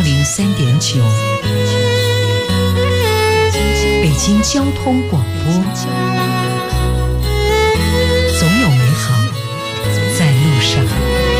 103.9，北京交通广播，总有美好在路上。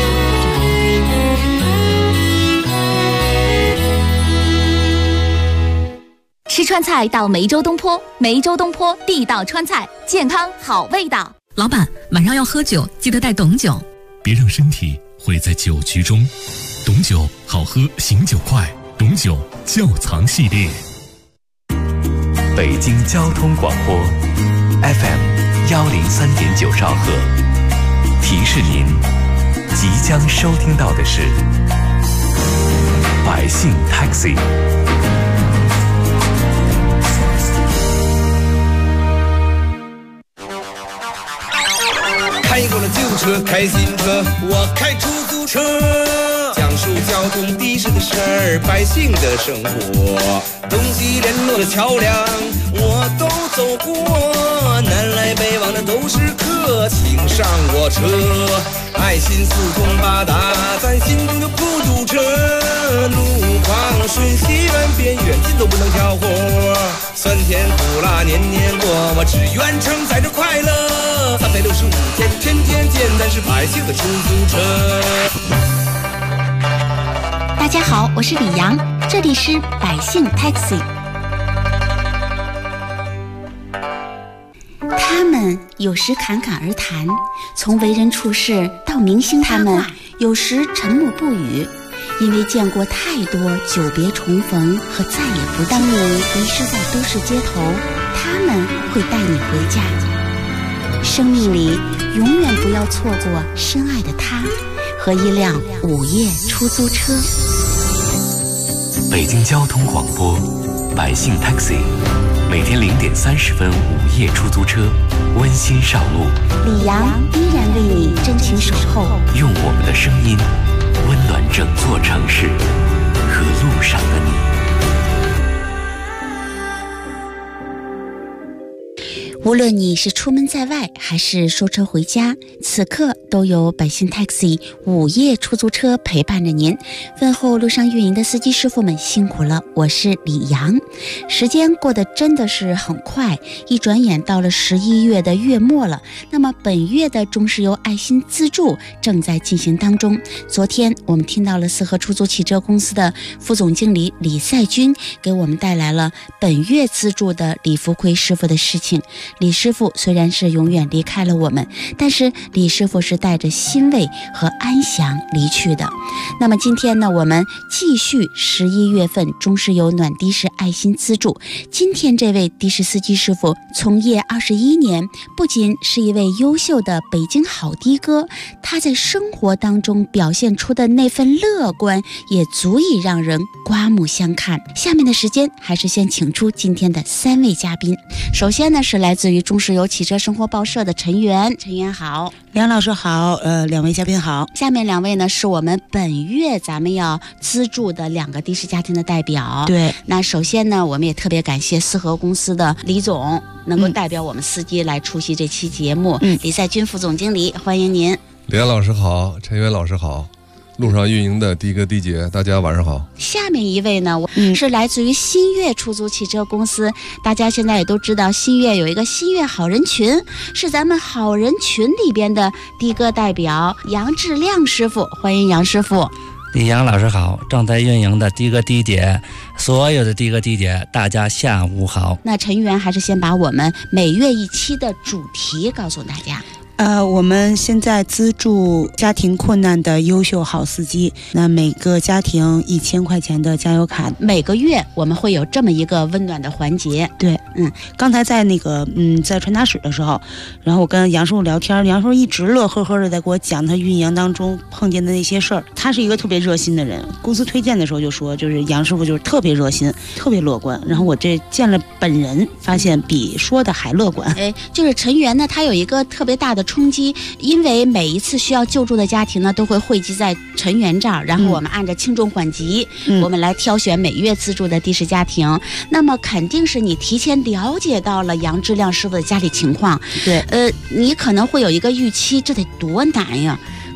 吃川菜到梅州东坡，梅州东坡地道川菜，健康好味道。 老板，晚上要喝酒，记得带董酒。 别让身体毁在酒局中。董酒好喝，醒酒快。董酒窖藏系列。 北京交通广播 FM 103.9兆赫。提示您，即将收听到的是百姓 Taxi。 开过了旧车，开新车，我开出租车，讲述交通的士的事儿，百姓的生活，东西联络的桥梁我都走过，南来北往的都是客，请上我车，爱心四通八达，咱心中就不堵车，路况顺西远边远近都不能挑活，酸甜苦辣年年过，我只愿承载着快乐，365天天天见，咱是百姓的出租车。 大家好，我是李阳，这里是百姓 Taxi。 他们有时侃侃而谈，从为人处事到明星他们有时沉默不语，因为见过太多久别重逢和再也不当你迷失在都市街头，他们会带你回家。生命里永远不要错过深爱的他和一辆午夜出租车。 北京交通广播百姓 Taxi， 每天0点30分午夜出租车，温馨上路。 李阳依然为你真情守候， 用我们的声音温暖整座城市和路上的你。 无论你是出门在外还是收车回家，此刻都有百姓 Taxi 午夜出租车陪伴着您。问候路上运营的司机师傅们辛苦了，我是李阳。时间过得真的是很快，一转眼到了11月的月末了。那么本月的中石油爱心资助正在进行当中。昨天我们听到了四合出租汽车公司的副总经理李赛军给我们带来了本月资助的李福奎师傅的事情。李师傅虽然是永远离开了我们，但是李师傅是带着欣慰和安详离去的。那么今天呢，我们继续11月份中石油暖的士爱心资助。今天这位的士司机师傅从业21年，不仅是一位优秀的北京好的哥，他在生活当中表现出的那份乐观也足以让人刮目相看。下面的时间还是先请出今天的3位嘉宾。首先呢，是来自于中石油汽车生活报社的陈源，陈源好。 梁老师好，两位嘉宾好。 下面2位呢是我们本月咱们要资助的2个的士家庭的代表。 对， 那首先呢，我们也特别感谢四合公司的李总能够代表我们司机来出席这期节目。李赛军副总经理，欢迎您。 李安老师好，陈源老师好，路上运营的的哥的姐，大家晚上好。 下面一位呢，是来自于新月出租汽车公司。大家现在也都知道，新月有一个新月好人群，是咱们好人群里边的的哥代表杨志亮师傅，欢迎杨师傅。 李阳老师好，正在运营的的哥的姐，所有的的哥的姐，大家下午好。 那陈源还是先把我们每月一期的主题告诉大家。 我们现在资助家庭困难的优秀好司机，那每个家庭1000块钱的加油卡， 每个月我们会有这么一个温暖的环节。 对，刚才在那个在传达室的时候，然后我跟杨师傅聊天，杨师傅一直乐呵呵的在给我讲他运营当中碰见的那些事儿。他是一个特别热心的人，公司推荐的时候就说，就是杨师傅就是特别热心，特别乐观。然后我这见了本人，发现比说的还乐观。 就是陈源呢，他有一个特别大的冲击，因为每一次需要救助的家庭呢，都会汇集在陈源这儿，然后我们按照轻重缓急，我们来挑选每月资助的的士家庭。那么肯定是你提前了解到了杨志亮师傅的家里情况， 对， 你可能会有一个预期，这得多难呀。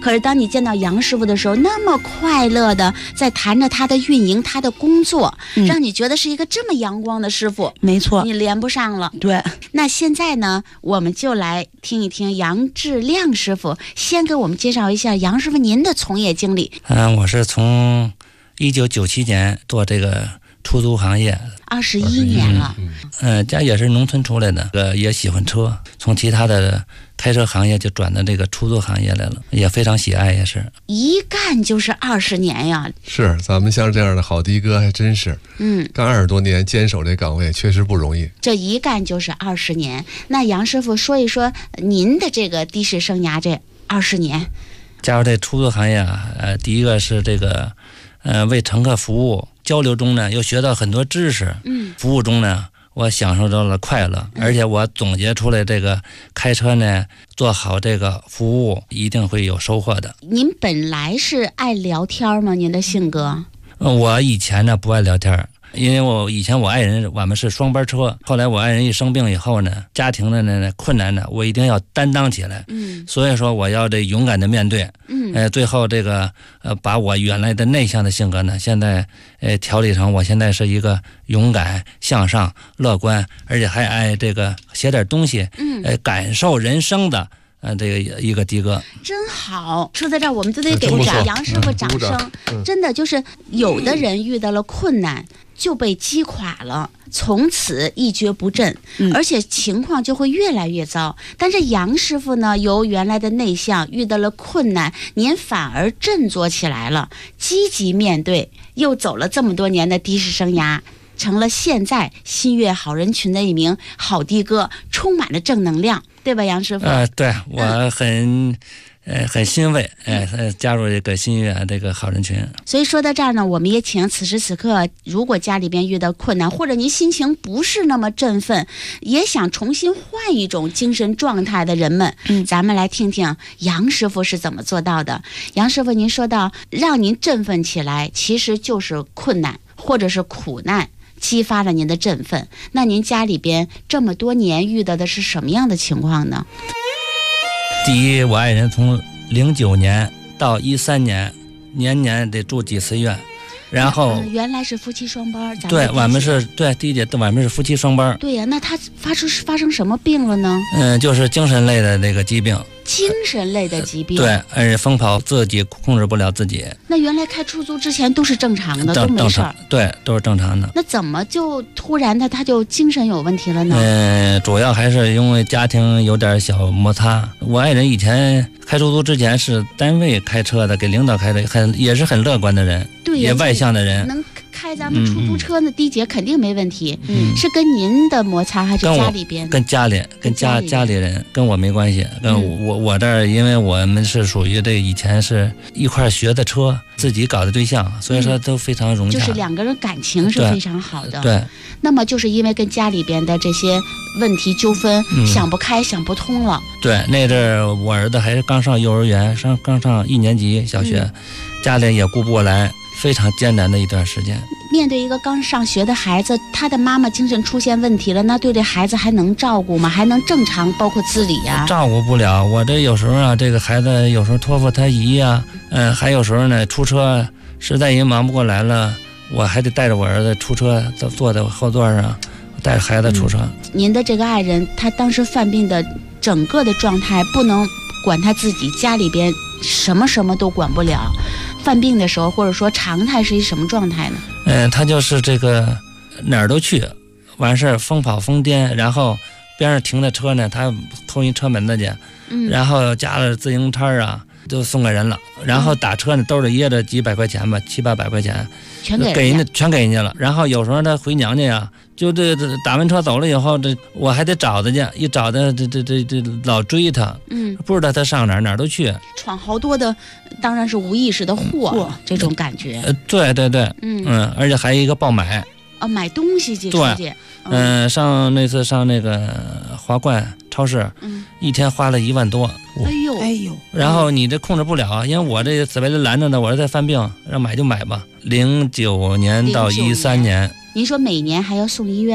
可是当你见到杨师傅的时候，那么快乐的在谈着他的运营、他的工作，让你觉得是一个这么阳光的师傅。 没错， 你连不上了。 对， 那现在呢，我们就来听一听杨志亮师傅先给我们介绍一下杨师傅您的从业经历。 我是从1997年做这个出租行业 21年了。 家也是农村出来的，也喜欢车，从其他的开车行业就转到这个出租行业来了，也非常喜爱，也是一干就是20年呀。 是，咱们像这样的好的哥还真是，干20多年坚守这岗位确实不容易。 这一干就是20年。那杨师傅说一说您的这个的士生涯这20年。 加入这出租行业第一个是这个为乘客服务，交流中呢又学到很多知识，服务中呢我享受到了快乐，而且我总结出来这个开车呢做好这个服务一定会有收获的。 您本来是爱聊天吗？您的性格？ 我以前呢不爱聊天，因为我以前我爱人我们是双班车，后来我爱人一生病以后呢，家庭的呢困难呢我一定要担当起来，所以说我要这勇敢的面对，最后这个把我原来的内向的性格呢，现在调理成我现在是一个勇敢向上乐观，而且还爱这个写点东西，感受人生的这个一个的哥。 真好，说到这儿我们就得给杨师傅掌声。真的就是有的人遇到了困难就被击垮了，从此一蹶不振，而且情况就会越来越糟。但是杨师傅呢，由原来的内向遇到了困难，您反而振作起来了，积极面对，又走了这么多年的的士生涯，成了现在新月好人群的一名好的哥，充满了正能量，对吧，杨师傅？ 对，我很欣慰，加入这个新月这个好人群。 所以说到这儿呢，我们也请此时此刻，如果家里边遇到困难，或者您心情不是那么振奋，也想重新换一种精神状态的人们，咱们来听听杨师傅是怎么做到的。杨师傅，您说到让您振奋起来，其实就是困难或者是苦难激发了您的振奋。那您家里边这么多年遇到的是什么样的情况呢？ 第一，我爱人从09年到13年，年年得住几次院，然后原来是夫妻双班， 对，我们是对第一姐，我们是夫妻双班。 对呀，那他发生什么病了呢？ 就是精神类的那个疾病。 精神类的疾病， 对，而且疯跑自己控制不了自己。 那原来开出租之前都是正常的，都没事儿。 对，都是正常的。 那怎么就突然他就精神有问题了呢？ 主要还是因为家庭有点小摩擦。我爱人以前开出租之前是单位开车的，给领导开的，也是很乐观的人，对，也外向的人。 能开咱们出租车的的姐肯定没问题。是跟您的摩擦还是家里边？ 跟家里人，跟我没关系。跟我这儿，因为我们是属于这以前是一块学的车，自己搞的对象，所以说都非常融洽。 就是两个人感情是非常好的。 对。 那么就是因为跟家里边的这些问题纠纷，想不开想不通了。 对，那阵儿我儿子还是刚上幼儿园，刚上1年级小学，家里也顾不过来，非常艰难的一段时间。 面对一个刚上学的孩子，他的妈妈精神出现问题了，那对这孩子还能照顾吗？还能正常包括自理呀？ 照顾不了。我这有时候啊，这个孩子有时候托付他姨呀，还有时候呢出车实在也忙不过来了，我还得带着我儿子出车，坐在后座上，带着孩子出车。 您的这个爱人，他当时犯病的整个的状态，不能管他自己，家里边什么都管不了。犯病的时候，或者说常态是一什么状态呢？ 他就是这个哪儿都去，完事儿疯跑疯癫，然后边上停的车呢，他偷一车门子去，然后加了自行车啊，就送给人了。然后打车呢，兜里掖着几百块钱吧，700-800块钱，全给人家了。然后有时候他回娘家呀，就这打完车走了以后，这我还得找他去，一找他这老追他，不知道他上哪儿都去， 闯好多的，当然是无意识的祸，这种感觉。 对，而且还有一个爆买啊，买东西去。 对，那次上那个华冠超市，一天花了1万多。 哎呦！ 然后你这控制不了，因为我这紫薇的拦着呢，我这在犯病，让买就买吧。09年到13年， 您说每年还要送医院？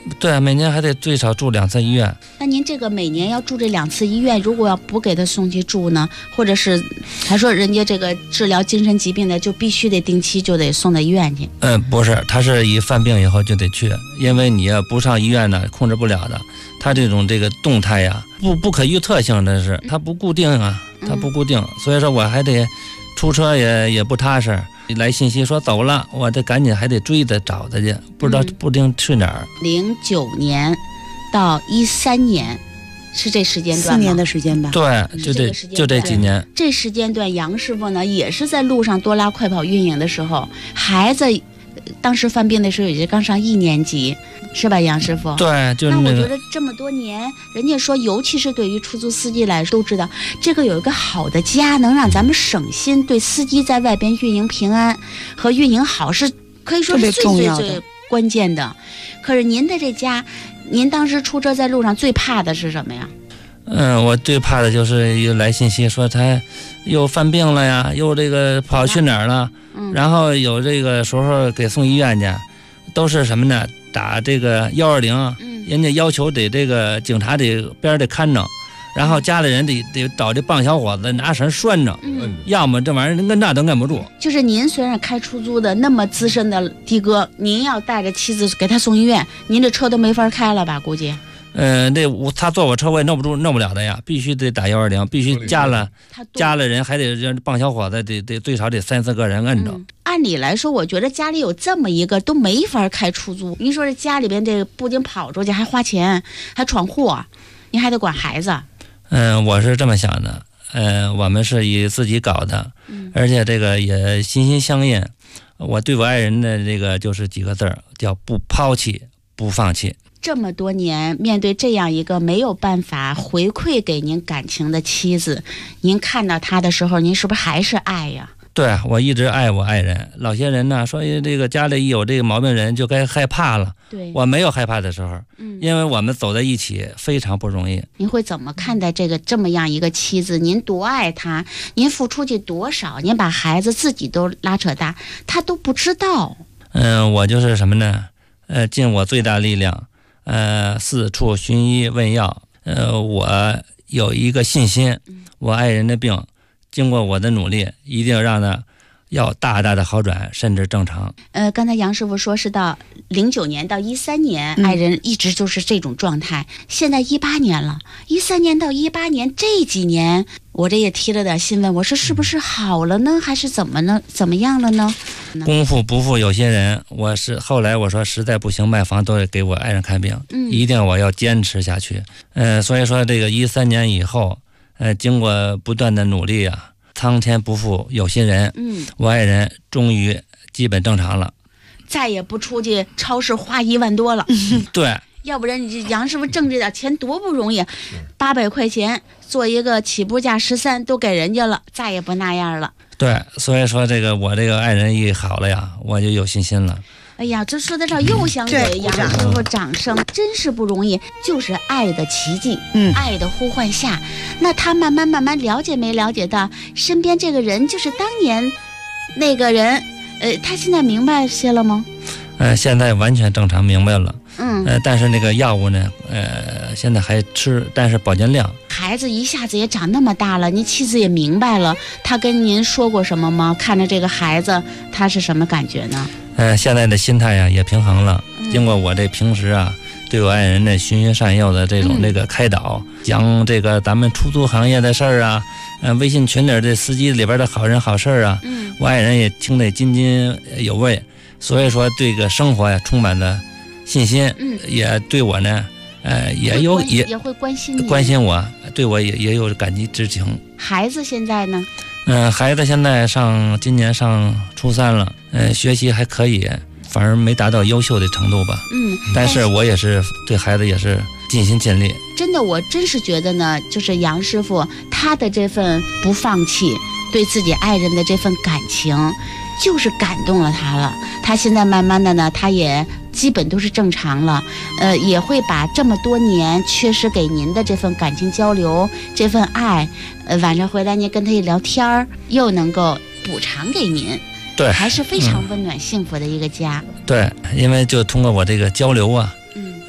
对，每年还得最少住2次医院。 那您这个每年要住这2次医院，如果要不给他送去住呢，或者是还说人家这个治疗精神疾病的就必须得定期就得送到医院去？ 不是，他是一犯病以后就得去，因为你要不上医院呢，控制不了的。他这个动态呀，不可预测性的是，它不固定啊，它不固定，所以说我还得出车也不踏实。来信息说走了，我得赶紧还得追着找他去，不知道不定去哪儿。 09年到13年是这时间段吗？4 年的时间吧。 对，就这几年。 这时间段，杨师傅呢也是在路上多拉快跑运营的时候，孩子当时犯病的时候也就刚上1年级，是吧，杨师傅？ 对，就是那我觉得这么多年，人家说，尤其是对于出租司机来说，都知道这个有一个好的家，能让咱们省心，对司机在外边运营平安和运营好是可以说是最关键的。可是您的这家，您当时出车在路上最怕的是什么呀？ 我最怕的就是又来信息说他又犯病了呀，又这个跑去哪儿了，然后有这个时候给送医院去，都是什么呢？打这个120，人家要求得这个警察得边得看着，然后家里人得找这棒小伙子拿绳拴着，要么这玩意儿跟那都摁不住。就是您虽然开出租的那么资深的的哥，您要带着妻子给他送医院，您这车都没法开了吧？估计。 他坐我车我也弄不了的呀，必须得打120，必须加了人，还得让棒小伙子得最少得3-4个人摁着。 按理来说，我觉得家里有这么一个都没法开出租。您说这家里边这不仅跑出去，还花钱，还闯祸，您还得管孩子。 我是这么想的。我们是以自己搞的，而且这个也心心相印。我对我爱人的这个就是几个字儿，叫不抛弃，不放弃。 这么多年，面对这样一个没有办法回馈给您感情的妻子，您看到她的时候，您是不是还是爱呀？ 对，我一直爱我爱人。老些人呢说这个家里有这个毛病人就该害怕了， 对， 我没有害怕的时候，因为我们走在一起非常不容易。 您会怎么看待这么样一个妻子？您多爱她，您付出去多少，您把孩子自己都拉扯大，她都不知道。 我就是什么呢？尽我最大力量。四处寻医问药，我有一个信心，我爱人的病，经过我的努力，一定让他要大大的好转，甚至正常。 刚才杨师傅说是到09年到13年，爱人一直就是这种状态。现在18年了，13年到18年这几年，我这也提了点新闻，我说是不是好了呢，还是怎么样了呢？ 功夫不负有心人，后来我说实在不行卖房都得给我爱人看病，一定我要坚持下去。所以说这个13年以后，经过不断的努力啊，苍天不负有心人，我爱人终于基本正常了， 再也不出去超市花1万多了。 对， 要不然你杨师傅挣这点钱多不容易，800块钱做一个起步价13都给人家了，再也不那样了。 对，所以说我这个爱人一好了呀，我就有信心了。 哎呀，这说到这儿又想给杨师傅掌声，真是不容易，就是爱的奇迹，爱的呼唤下，那他慢慢了解没了解到身边这个人就是当年那个人，他现在明白些了吗？ 现在完全正常明白了。但是那个药物呢，现在还吃，但是保健量。 孩子一下子也长那么大了，您妻子也明白了，他跟您说过什么吗？看着这个孩子，他是什么感觉呢？ 现在的心态呀也平衡了。经过我这平时啊，对我爱人的循循善诱的这种这个开导，讲这个咱们出租行业的事儿啊，微信群里的司机里边的好人好事啊，我爱人也听得津津有味。所以说这个生活呀充满了信心，也对我呢，也会关心你， 关心我，对我也有感激之情。 孩子现在呢？ 孩子现在今年上初3了，学习还可以，反而没达到优秀的程度吧。但是我也是对孩子也是尽心尽力。 真的，我真是觉得呢，就是杨师傅他的这份不放弃，对自己爱人的这份感情，就是感动了他了。他现在慢慢的呢，他也基本都是正常了，也会把这么多年缺失给您的这份感情交流，这份爱，晚上回来您跟他一聊天又能够补偿给您。 对， 还是非常温暖幸福的一个家。 对，因为就通过我这个交流啊，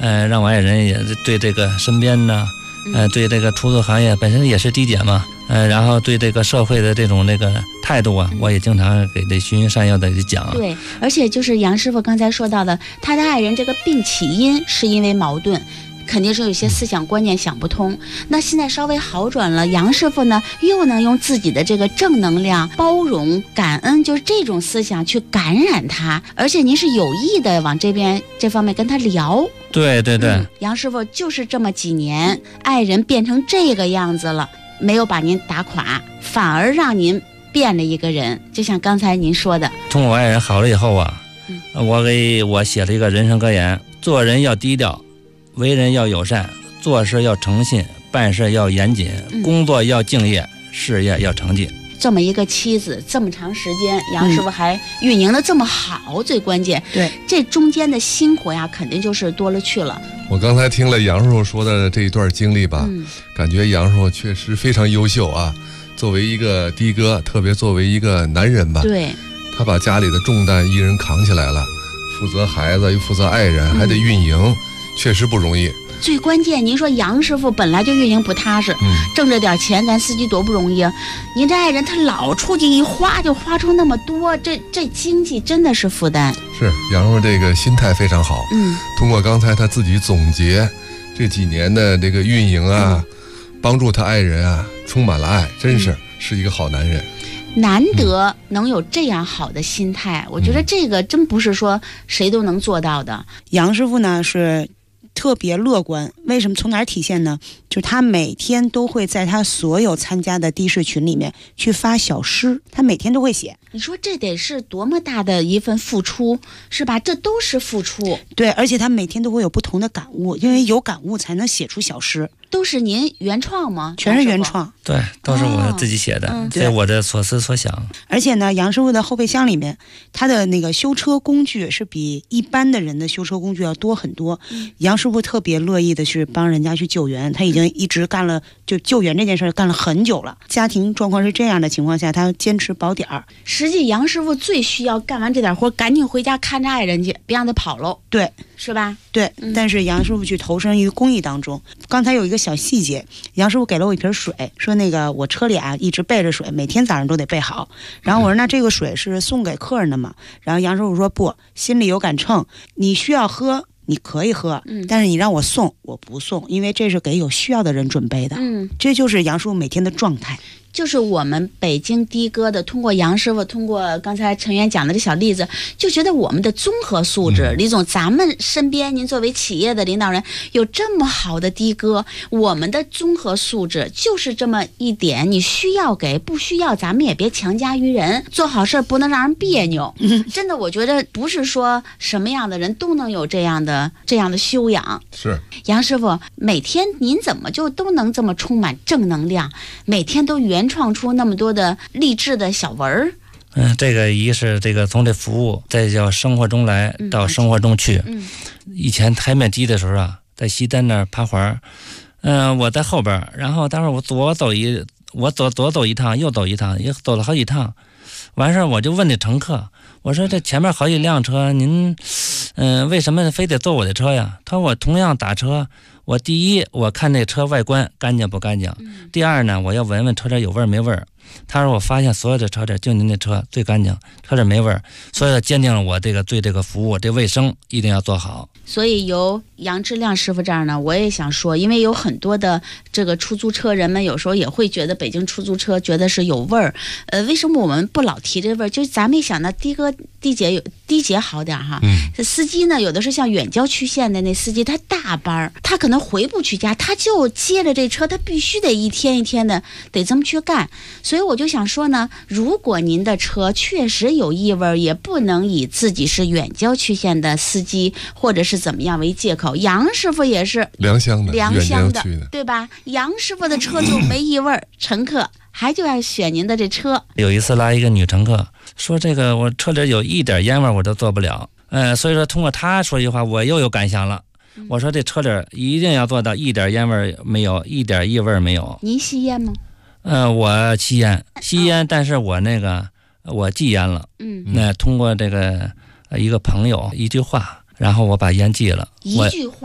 让我爱人也对这个身边呢，对这个出租行业本身也是低减嘛，然后对这个社会的这种那个态度啊，我也经常给这循循善诱的讲。 对，而且就是杨师傅刚才说到的，他的爱人这个病起因是因为矛盾。肯定是有一些思想观念想不通，那现在稍微好转了，杨师傅呢又能用自己的这个正能量、包容、感恩，就是这种思想去感染他，而且您是有意的往这方面跟他聊。 对对对， 杨师傅就是这么几年，爱人变成这个样子了，没有把您打垮，反而让您变了一个人。就像刚才您说的， 通过我爱人好了以后啊，我给我写了一个人生格言：做人要低调，为人要友善，做事要诚信，办事要严谨，工作要敬业，事业要成绩。 这么一个妻子，这么长时间，杨师傅还运营的这么好，最关键， 对， 这中间的辛苦呀，肯定就是多了去了。 我刚才听了杨师傅说的这一段经历吧，感觉杨师傅确实非常优秀啊。作为一个的哥，特别作为一个男人吧， 对， 他把家里的重担一人扛起来了，负责孩子又负责爱人，还得运营。确实不容易， 最关键，您说杨师傅本来就运营不踏实，挣着点钱，咱司机多不容易啊！您这爱人他老出去一花就花出那么多，这经济真的是负担。 是杨师傅这个心态非常好，通过刚才他自己总结这几年的这个运营啊，帮助他爱人啊，充满了爱，真是一个好男人。 难得能有这样好的心态，我觉得这个真不是说谁都能做到的。 杨师傅呢是特别乐观，为什么？从哪儿体现呢？就是他每天都会在他所有参加的的士群里面去发小诗，他每天都会写。 你说这得是多么大的一份付出，是吧？这都是付出。 对，而且他每天都会有不同的感悟，因为有感悟才能写出小诗。 都是您原创吗？ 全是原创， 对，都是我自己写的，对我的所思所想。 而且呢，杨师傅的后备箱里面，他的那个修车工具是比一般的人的修车工具要多很多。杨师傅特别乐意的是帮人家去救援，他已经一直干了就救援这件事干了很久了。家庭状况是这样的情况下，他坚持保点儿。 实际杨师傅最需要干完这点活，赶紧回家看着爱人去，别让他跑喽。 对， 是吧？ 对，但是杨师傅去投身于公益当中。刚才有一个小细节，杨师傅给了我一瓶水，说那个我车里啊一直备着水，每天早上都得备好。然后我说那这个水是送给客人的嘛？然后杨师傅说不，心里有杆秤，你需要喝你可以喝，但是你让我送我不送，因为这是给有需要的人准备的。这就是杨师傅每天的状态。 就是我们北京的哥的，通过杨师傅，通过刚才陈源讲的这小例子，就觉得我们的综合素质，李总，咱们身边您作为企业的领导人，有这么好的的哥，我们的综合素质就是这么一点，你需要给，不需要咱们也别强加于人，做好事不能让人别扭。真的，我觉得不是说什么样的人都能有这样的修养。 是杨师傅，每天您怎么就都能这么充满正能量，每天都原创出那么多的励志的小文儿？ 这个一是这个从这服务，再叫生活中来到生活中去。以前台面基的时候啊，在西单那儿爬环，我在后边，然后当时我左走一趟，右走一趟，也走了好几趟。完事儿我就问那乘客，我说这前面好几辆车，您为什么非得坐我的车呀？他说我同样打车，我第一我看那车外观干净不干净，第二呢我要闻闻车底有味儿没味儿。他说我发现所有的车底就您那车最干净，车底没味儿，所以他坚定了我对这个服务这卫生一定要做好。 所以由杨志亮师傅这儿呢，我也想说，因为有很多的这个出租车人们有时候也会觉得北京出租车觉得是有味儿，为什么我们不老提这味儿？就是咱们一想到的哥的姐有的姐好点哈，这司机呢有的是像远郊区县的那司机，他大班他可能回不去家，他就接着这车，他必须得一天一天的得这么去干。所以我就想说呢，如果您的车确实有异味，也不能以自己是远郊区县的司机或者是怎么样为借口。杨师傅也是良乡的，对吧？杨师傅的车就没异味，乘客还就要选您的这车。 有一次拉一个女乘客说，这个我车里有一点烟味我都做不了，所以说通过她说一句话，我又有感想了。我说这车里一定要做到一点烟味没有，一点异味没有。 您吸烟吗？ 我吸烟，但是我我戒烟了。那通过这个一个朋友一句话，然后我把烟戒了。 一句话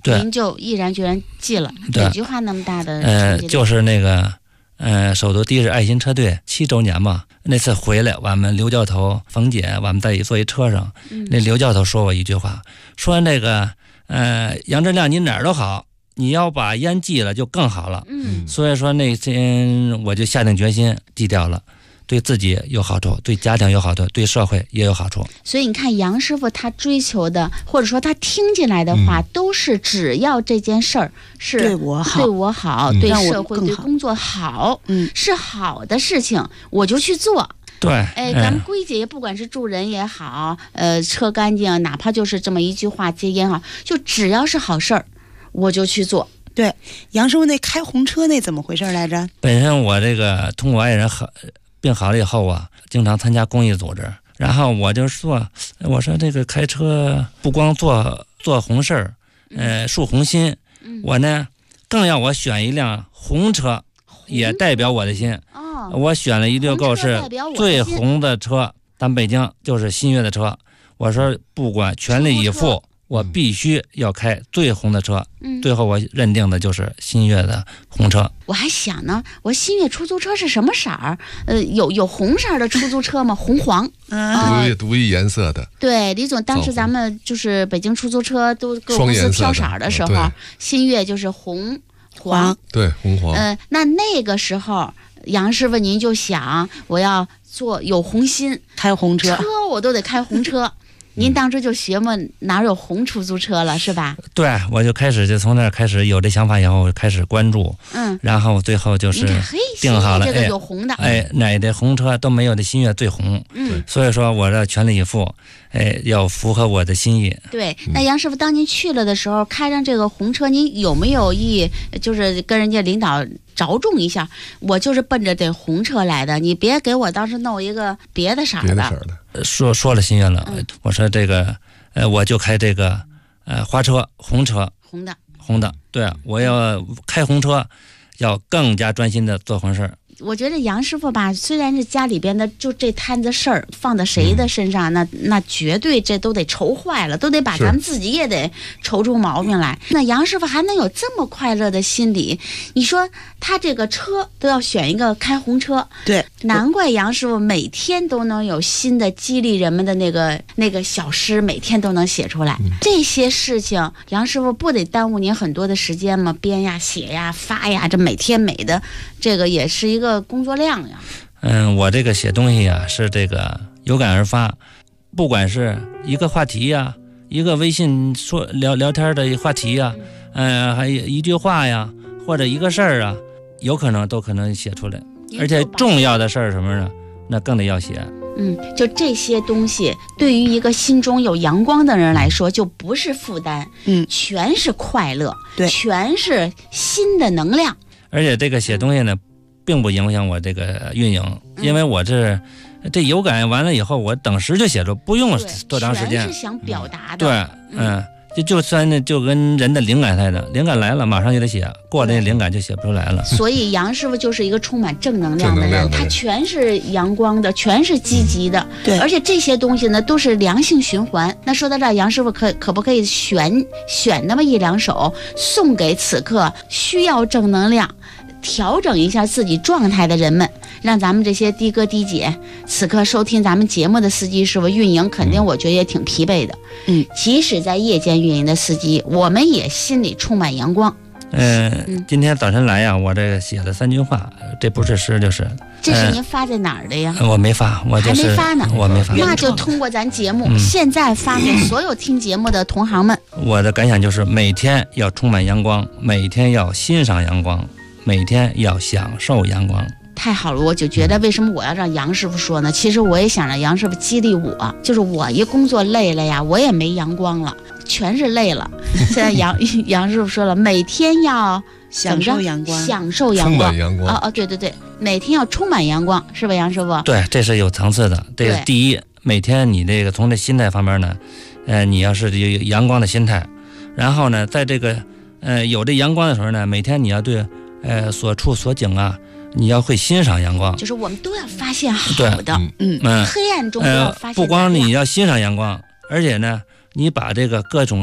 您就毅然决然记了。哪句话那么大的就是那个首都的士爱心车队7周年嘛。那次回来，我们刘教头、冯姐，我们在坐一车上，那刘教头说我一句话，说那个杨志亮你哪儿都好，你要把烟记了就更好了。所以说那天我就下定决心记掉了。对自己有好处，对家庭有好处，对社会也有好处。 所以你看杨师傅他追求的，或者说他听进来的话，都是只要这件事儿是对我好， 对社会对工作好，是好的事情，我就去做。 对， 咱们归结，不管是助人也好，车干净，哪怕就是这么一句话戒烟好，就只要是好事儿，我就去做。 对，杨师傅那开红车那怎么回事来着？ 本身我这个通过爱人病好了以后啊，经常参加公益组织，然后我就说，我说这个开车不光做红事儿，树红心，我呢更要我选一辆红车，也代表我的心。我选了169是最红的车，咱北京就是新悦的车。我说不管全力以赴，我必须要开最红的车。最后我认定的就是新悦的红车。 我还想呢，我新悦出租车是什么色儿？有红色的出租车吗？红黄。 独一颜色的。 对，李总，当时咱们就是北京出租车都各公司挑色的时候，新悦就是红黄。 对，红黄。 那个时候，杨师傅您就想，我要做有红心， 开红车我都得开红车。您当时就学嘛，哪有红出租车了，是吧？ 对，我就从那儿开始有这想法以后，开始关注，然后最后就是定好了， 这个有红的， 哪的红车都没有这新悦最红，所以说我这全力以赴，要符合我的心意。 对，那杨师傅，当您去了的时候，开上这个红车，您有没有就是跟人家领导着重一下，我就是奔着这红车来的，你别给我当时弄一个别的色儿的。 说了心愿了，我说这个我就开这个花车红车，红的，对，我要开红车，要更加专心的做红事儿。 我觉得杨师傅吧，虽然是家里边的就这摊子事儿放在谁的身上，那绝对这都得愁坏了，都得把咱们自己也得愁出毛病来。那杨师傅还能有这么快乐的心理，你说他这个车都要选一个开红车， 对， 难怪杨师傅每天都能有新的激励人们的那个小诗，每天都能写出来。这些事情杨师傅不得耽误您很多的时间吗？编呀、写呀、发呀，这每天每的这个也是一个工作量呀。 我这个写东西呀，是这个有感而发，不管是一个话题呀，一个微信说聊天的话题呀，还有一句话呀，或者一个事儿啊，都可能写出来。而且重要的事儿什么呢？那更得要写。 就这些东西，对于一个心中有阳光的人来说，就不是负担，全是快乐， 对， 全是新的能量。 而且这个写东西呢，并不影响我这个运营，因为我这有感完了以后，我等时就写出，不用多长时间。 全是想表达的。 对，就算那就跟人的灵感似的，灵感来了马上就得写，过了那灵感就写不出来了。 所以杨师傅就是一个充满正能量的人，他全是阳光的，全是积极的。 对， 而且这些东西呢都是良性循环。那说到这儿，杨师傅可不可以选那么1-2首送给此刻需要正能量、调整一下自己状态的人们，让咱们这些的哥的姐此刻收听咱们节目的司机师傅运营，肯定我觉得也挺疲惫的。即使在夜间运营的司机，我们也心里充满阳光。 今天早晨来呀，我这写了3句话，这不是诗就是。 这是您发在哪儿的呀？ 我没发，我就是还没发呢。 我没发， 那就通过咱节目，现在发给所有听节目的同行们。 我的感想就是每天要充满阳光，每天要欣赏阳光，每天要享受阳光。 太好了，我就觉得为什么我要让杨师傅说呢？其实我也想让杨师傅激励我，就是我一工作累了呀，我也没阳光了，全是累了。现在杨师傅说了，每天要享受阳光， 充满阳光。 对，每天要充满阳光，是吧，杨师傅？ 对，这是有层次的。这个第一，每天你这个从这心态方面呢，你要是有阳光的心态，然后呢，在这个有这阳光的时候呢，每天你要对所处所景啊。你要会欣赏阳光， 就是我们都要发现好的，黑暗中都要发现。 不光你要欣赏阳光，而且呢，你把这个各种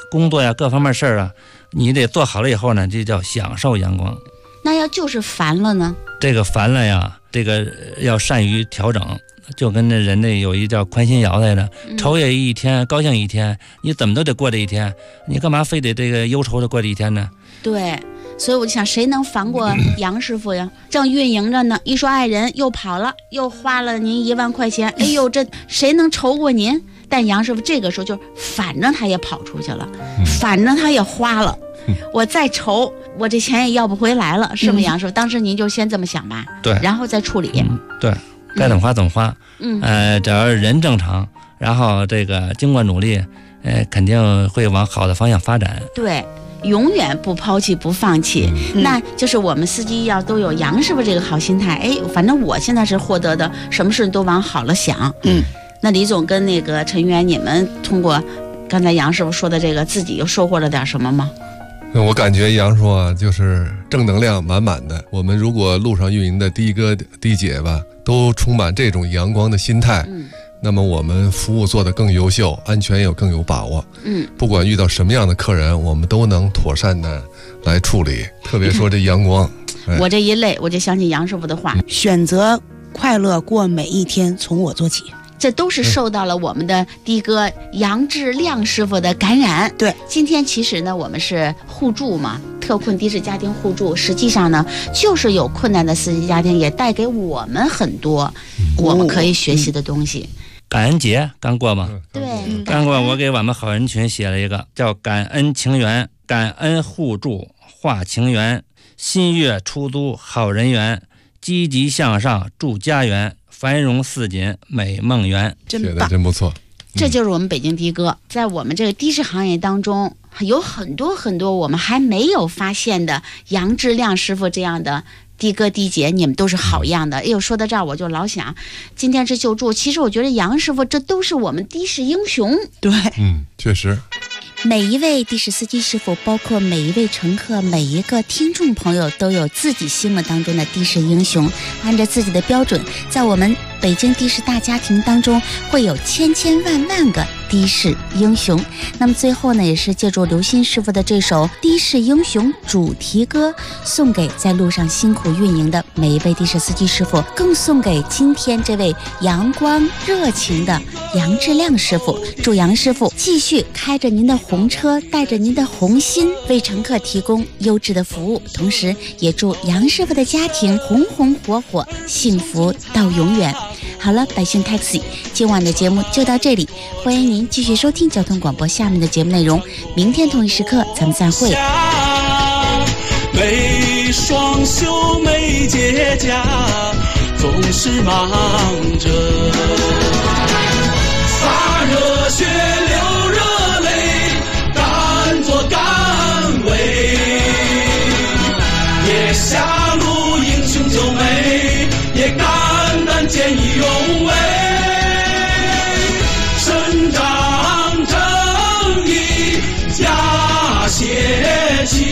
工作呀各方面事儿啊，你得做好了以后呢，这叫享受阳光。 那要就是烦了呢？ 这个烦了呀，这个要善于调整，就跟这人类有一叫宽心窑似的，愁也一天，高兴一天，你怎么都得过这一天，你干嘛非得这个忧愁的过这一天呢？ 对，所以我就想，谁能烦过杨师傅呀？正运营着呢，一说爱人又跑了，又花了您1万块钱，哎呦，这谁能愁过您？但杨师傅这个时候就反正他也跑出去了，反正他也花了，我再愁，我这钱也要不回来了，是吗？杨师傅，当时您就先这么想吧， 对， 然后再处理， 对，该怎么花怎么花，只要人正常，然后这个经过努力，肯定会往好的方向发展。 对。永远不抛弃不放弃，那就是我们司机要都有杨师傅这个好心态。哎，反正我现在是获得的，什么事都往好了想。那李总跟那个陈源，你们通过刚才杨师傅说的这个，自己又收获了点什么吗？ 我感觉杨叔啊，就是正能量满满的。我们如果路上运营的的哥的姐吧，都充满这种阳光的心态，那么我们服务做得更优秀，安全也更有把握。不管遇到什么样的客人，我们都能妥善的来处理。特别说这阳光， 我这一累，我就想起杨师傅的话： 选择快乐过每一天，从我做起。 这都是受到了我们的的哥杨志亮师傅的感染。 对， 今天其实呢，我们是互助嘛，特困的士家庭互助。实际上呢，就是有困难的司机家庭也带给我们很多我们可以学习的东西。 感恩节刚过吗？ 对， 刚过。我给我们好人群写了一个叫感恩情缘，感恩互助化情缘，新月出租好人缘，积极向上助家园，繁荣似锦美梦圆。 写的真不错。 这就是我们北京的哥，在我们这个的士行业当中，有很多很多我们还没有发现的杨志亮师傅这样的的哥的姐，你们都是好样的。哎呦，说到这儿我就老想，今天是救助，其实我觉得杨师傅这都是我们的士英雄。 对， 确实。 每一位的士司机师傅，包括每一位乘客，每一个听众朋友，都有自己心目当中的的士英雄，按照自己的标准，在我们北京的士大家庭当中，会有千千万万个的士英雄。那么最后呢，也是借助刘鑫师傅的这首的士英雄主题歌，送给在路上辛苦运营的每一位的士司机师傅，更送给今天这位阳光热情的杨志亮师傅。祝杨师傅继续开着您的红车，带着您的红心，为乘客提供优质的服务，同时也祝杨师傅的家庭红红火火，幸福到永远。好了，百姓 Taxi 今晚的节目就到这里，欢迎您继续收听交通广播下面的节目内容，明天同一时刻咱们再会。 没双袖没结痂，总是忙着洒热血流热泪，甘做甘为，也下路英雄救美，也肝胆见义勇为，伸张正义加血气，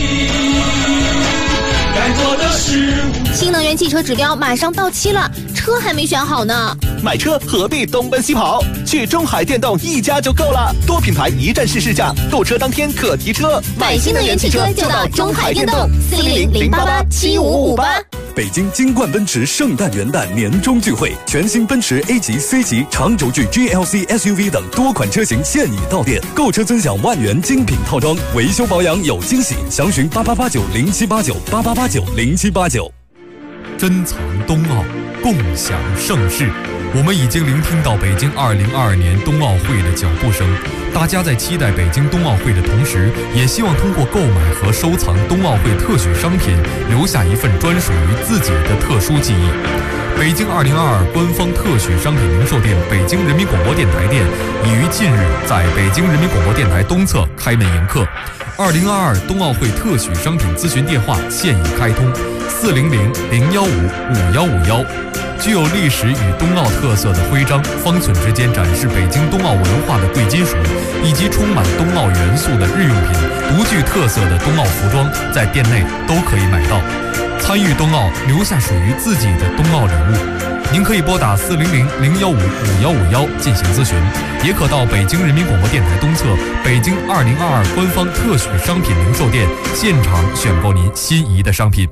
该做的事物。 新能源汽车指标马上到期了，车还没选好呢。 买车何必东奔西跑？去中海电动一家就够了，多品牌一站式试驾，购车当天可提车。 买新能源汽车就到中海电动，400-088-7558。 北京金冠奔驰圣诞元旦年终聚会，全新奔驰 A 级、C 级、长轴距 GLC SUV 等多款车型现已到店，购车尊享万元精品套装，维修保养有惊喜，详询8889078988890789。 珍藏冬奥，共享盛世。我们已经聆听到北京2022年冬奥会的脚步声，大家在期待北京冬奥会的同时，也希望通过购买和收藏冬奥会特许商品，留下一份专属于自己的特殊记忆。北京2022官方特许商品零售店北京人民广播电台店已于近日在北京人民广播电台东侧开门迎客。2022冬奥会特许商品咨询电话现已开通，400-015-5151。具有历史与冬奥特色的徽章，方寸之间展示北京冬奥文化的贵金属，以及充满冬奥元素的日用品、独具特色的冬奥服装，在店内都可以买到。参与冬奥，留下属于自己的冬奥礼物。 您可以拨打400-015-5151进行咨询，也可到北京人民广播电台东侧北京2022官方特许商品零售店现场选购您心仪的商品。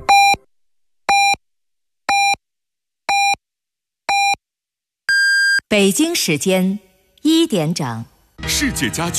北京时间1点整， 世界家居